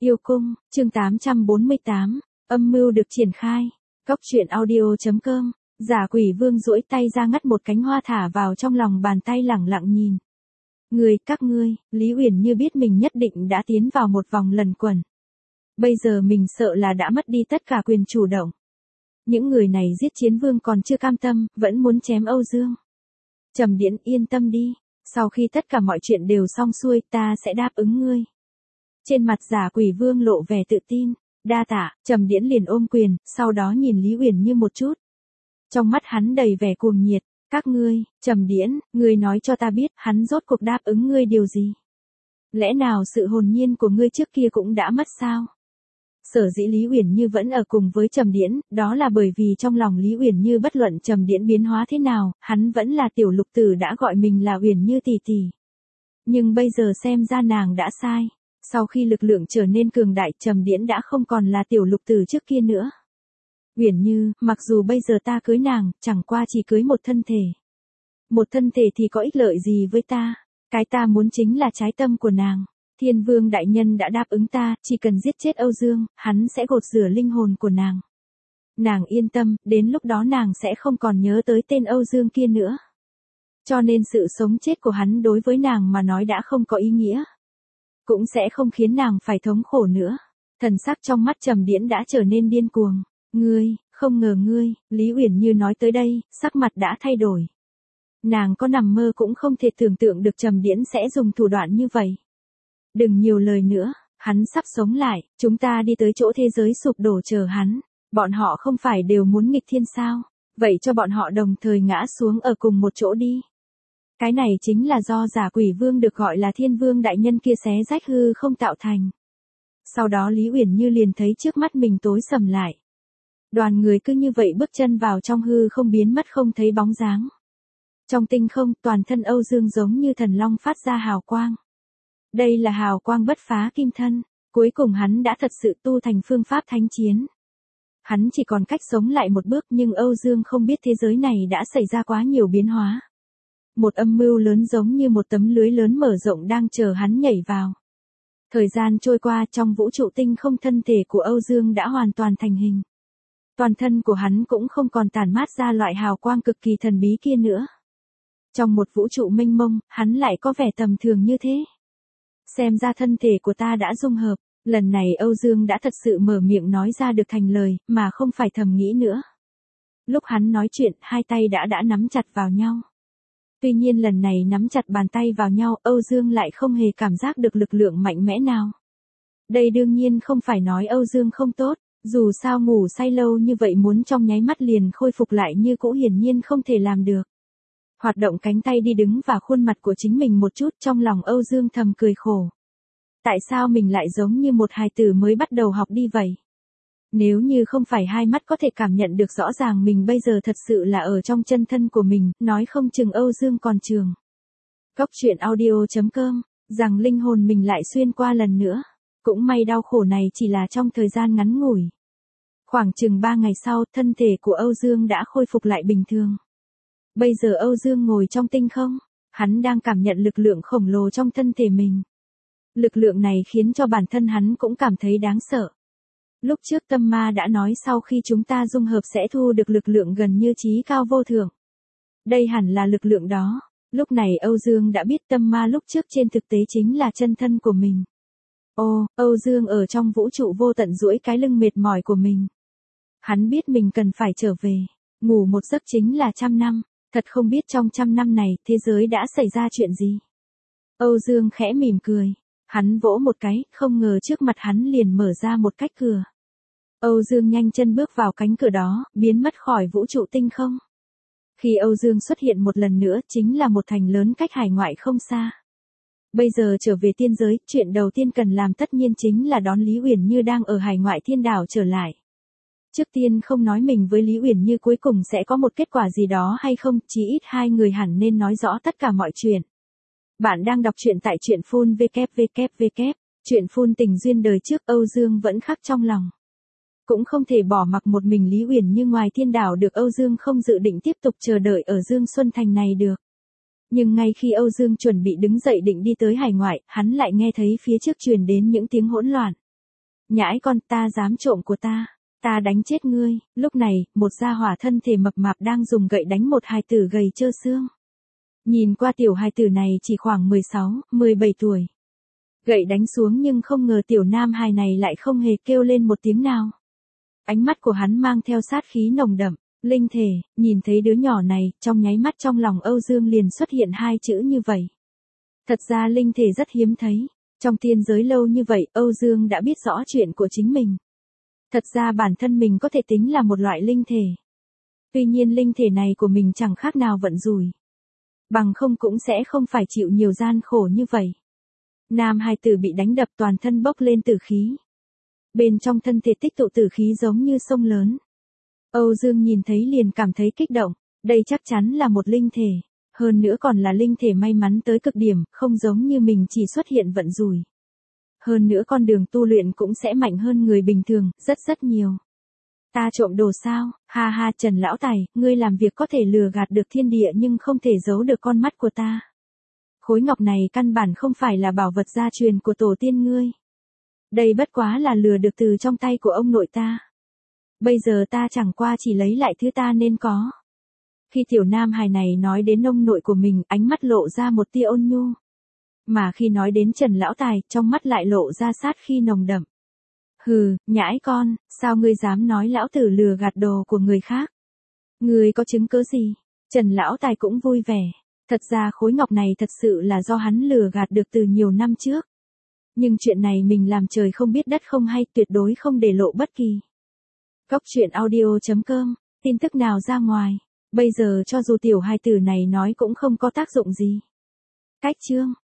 Yêu cung, chương 848, âm mưu được triển khai. Cóc truyện audio.com, Giả Quỷ Vương duỗi tay ra ngắt một cánh hoa thả vào trong lòng bàn tay lẳng lặng nhìn. Các ngươi, Lý Uyển Như biết mình nhất định đã tiến vào một vòng lần quẩn. Bây giờ mình sợ là đã mất đi tất cả quyền chủ động. Những người này giết Chiến Vương còn chưa cam tâm, vẫn muốn chém Âu Dương. Trầm Điễn yên tâm đi, sau khi tất cả mọi chuyện đều xong xuôi ta sẽ đáp ứng ngươi. Trên mặt Giả Quỷ Vương lộ vẻ tự tin, đa tạ, Trầm Điễn liền ôm quyền, sau đó nhìn Lý Uyển Như một chút. Trong mắt hắn đầy vẻ cuồng nhiệt, các ngươi, Trầm Điễn, ngươi nói cho ta biết, hắn rốt cuộc đáp ứng ngươi điều gì? Lẽ nào sự hồn nhiên của ngươi trước kia cũng đã mất sao? Sở dĩ Lý Uyển Như vẫn ở cùng với Trầm Điễn, đó là bởi vì trong lòng Lý Uyển Như bất luận Trầm Điễn biến hóa thế nào, hắn vẫn là tiểu lục tử đã gọi mình là Uyển Như tỷ tỷ. Nhưng bây giờ xem ra nàng đã sai. Sau khi lực lượng trở nên cường đại, Trầm Điễn đã không còn là tiểu lục tử trước kia nữa. Uyển Như, mặc dù bây giờ ta cưới nàng, chẳng qua chỉ cưới một thân thể. Một thân thể thì có ích lợi gì với ta? Cái ta muốn chính là trái tâm của nàng. Thiên Vương đại nhân đã đáp ứng ta, chỉ cần giết chết Âu Dương, hắn sẽ gột rửa linh hồn của nàng. Nàng yên tâm, đến lúc đó nàng sẽ không còn nhớ tới tên Âu Dương kia nữa. Cho nên sự sống chết của hắn đối với nàng mà nói đã không có ý nghĩa. Cũng sẽ không khiến nàng phải thống khổ nữa. Thần sắc trong mắt Trầm Điễn đã trở nên điên cuồng. Không ngờ ngươi, Lý Uyển Như nói tới đây, sắc mặt đã thay đổi. Nàng có nằm mơ cũng không thể tưởng tượng được Trầm Điễn sẽ dùng thủ đoạn như vậy. Đừng nhiều lời nữa, hắn sắp sống lại, chúng ta đi tới chỗ thế giới sụp đổ chờ hắn. Bọn họ không phải đều muốn nghịch thiên sao? Vậy cho bọn họ đồng thời ngã xuống ở cùng một chỗ đi. Cái này chính là do Giả Quỷ Vương được gọi là Thiên Vương đại nhân kia xé rách hư không tạo thành. Sau đó Lý Uyển Như liền thấy trước mắt mình tối sầm lại. Đoàn người cứ như vậy bước chân vào trong hư không biến mất không thấy bóng dáng. Trong tinh không, toàn thân Âu Dương giống như thần long phát ra hào quang. Đây là hào quang bất phá kim thân, cuối cùng hắn đã thật sự tu thành phương pháp thánh chiến. Hắn chỉ còn cách sống lại một bước, nhưng Âu Dương không biết thế giới này đã xảy ra quá nhiều biến hóa. Một âm mưu lớn giống như một tấm lưới lớn mở rộng đang chờ hắn nhảy vào. Thời gian trôi qua, trong vũ trụ tinh không, thân thể của Âu Dương đã hoàn toàn thành hình. Toàn thân của hắn cũng không còn tản mát ra loại hào quang cực kỳ thần bí kia nữa. Trong một vũ trụ mênh mông, hắn lại có vẻ tầm thường như thế. Xem ra thân thể của ta đã dung hợp, lần này Âu Dương đã thật sự mở miệng nói ra được thành lời, mà không phải thầm nghĩ nữa. Lúc hắn nói chuyện, hai tay đã nắm chặt vào nhau. Tuy nhiên lần này nắm chặt bàn tay vào nhau, Âu Dương lại không hề cảm giác được lực lượng mạnh mẽ nào. Đây đương nhiên không phải nói Âu Dương không tốt, dù sao ngủ say lâu như vậy muốn trong nháy mắt liền khôi phục lại như cũ hiển nhiên không thể làm được. Hoạt động cánh tay đi đứng và khuôn mặt của chính mình một chút, trong lòng Âu Dương thầm cười khổ. Tại sao mình lại giống như một hài tử mới bắt đầu học đi vậy? Nếu như không phải hai mắt có thể cảm nhận được rõ ràng mình bây giờ thật sự là ở trong chân thân của mình, nói không chừng Âu Dương còn trường. Cóc truyện audio.com, rằng linh hồn mình lại xuyên qua lần nữa. Cũng may đau khổ này chỉ là trong thời gian ngắn ngủi. Khoảng chừng 3 ngày sau, thân thể của Âu Dương đã khôi phục lại bình thường. Bây giờ Âu Dương ngồi trong tinh không, hắn đang cảm nhận lực lượng khổng lồ trong thân thể mình. Lực lượng này khiến cho bản thân hắn cũng cảm thấy đáng sợ. Lúc trước Tâm Ma đã nói sau khi chúng ta dung hợp sẽ thu được lực lượng gần như chí cao vô thượng. Đây hẳn là lực lượng đó. Lúc này Âu Dương đã biết Tâm Ma lúc trước trên thực tế chính là chân thân của mình. Âu Dương ở trong vũ trụ vô tận duỗi cái lưng mệt mỏi của mình. Hắn biết mình cần phải trở về, ngủ một giấc chính là 100 năm, thật không biết trong 100 năm này thế giới đã xảy ra chuyện gì. Âu Dương khẽ mỉm cười, hắn vỗ một cái, không ngờ trước mặt hắn liền mở ra một cách cửa. Âu Dương nhanh chân bước vào cánh cửa đó, biến mất khỏi vũ trụ tinh không. Khi Âu Dương xuất hiện một lần nữa chính là một thành lớn cách hải ngoại không xa. Bây giờ trở về tiên giới, chuyện đầu tiên cần làm tất nhiên chính là đón Lý Uyển Như đang ở hải ngoại thiên đảo trở lại. Trước tiên không nói mình với Lý Uyển Như cuối cùng sẽ có một kết quả gì đó hay không, chí ít hai người hẳn nên nói rõ tất cả mọi chuyện. Bạn đang đọc truyện tại truyện full www. Truyện full tình duyên đời trước. Âu Dương vẫn khắc trong lòng. Cũng không thể bỏ mặc một mình Lý Uyển Như ngoài thiên đảo được. Âu Dương không dự định tiếp tục chờ đợi ở Dương Xuân Thành này được. Nhưng ngay khi Âu Dương chuẩn bị đứng dậy định đi tới hải ngoại, hắn lại nghe thấy phía trước truyền đến những tiếng hỗn loạn. nhãi con, ta dám trộm của ta đánh chết ngươi. Lúc này, một gia hỏa thân thể mập mạp đang dùng gậy đánh một hài tử gầy trơ xương. Nhìn qua tiểu hài tử này chỉ khoảng 16, 17 tuổi. Gậy đánh xuống nhưng không ngờ tiểu nam hài này lại không hề kêu lên một tiếng nào. Ánh mắt của hắn mang theo sát khí nồng đậm, linh thể, nhìn thấy đứa nhỏ này, trong nháy mắt trong lòng Âu Dương liền xuất hiện hai chữ như vậy. Thật ra linh thể rất hiếm thấy, trong tiên giới lâu như vậy Âu Dương đã biết rõ chuyện của chính mình. Thật ra bản thân mình có thể tính là một loại linh thể. Tuy nhiên linh thể này của mình chẳng khác nào vận rủi. Bằng không cũng sẽ không phải chịu nhiều gian khổ như vậy. Nam hài tử bị đánh đập toàn thân bốc lên tử khí. Bên trong thân thể tích tụ tử khí giống như sông lớn. Âu Dương nhìn thấy liền cảm thấy kích động, đây chắc chắn là một linh thể, hơn nữa còn là linh thể may mắn tới cực điểm, không giống như mình chỉ xuất hiện vận rủi. Hơn nữa con đường tu luyện cũng sẽ mạnh hơn người bình thường, rất nhiều. Ta trộm đồ sao? Ha ha, Trần Lão Tài, ngươi làm việc có thể lừa gạt được thiên địa nhưng không thể giấu được con mắt của ta. Khối ngọc này căn bản không phải là bảo vật gia truyền của tổ tiên ngươi. Đây bất quá là lừa được từ trong tay của ông nội ta. Bây giờ ta chẳng qua chỉ lấy lại thứ ta nên có. Khi tiểu nam hài này nói đến ông nội của mình, ánh mắt lộ ra một tia ôn nhu. Mà khi nói đến Trần Lão Tài, trong mắt lại lộ ra sát khí nồng đậm. Hừ, nhãi con, sao ngươi dám nói lão tử lừa gạt đồ của người khác? Ngươi có chứng cứ gì? Trần Lão Tài cũng vui vẻ. Thật ra khối ngọc này thật sự là do hắn lừa gạt được từ nhiều năm trước. Nhưng chuyện này mình làm trời không biết đất không hay, tuyệt đối không để lộ bất kỳ. Cóc truyện audio.com, tin tức nào ra ngoài, bây giờ cho dù tiểu hài tử này nói cũng không có tác dụng gì. Cách chương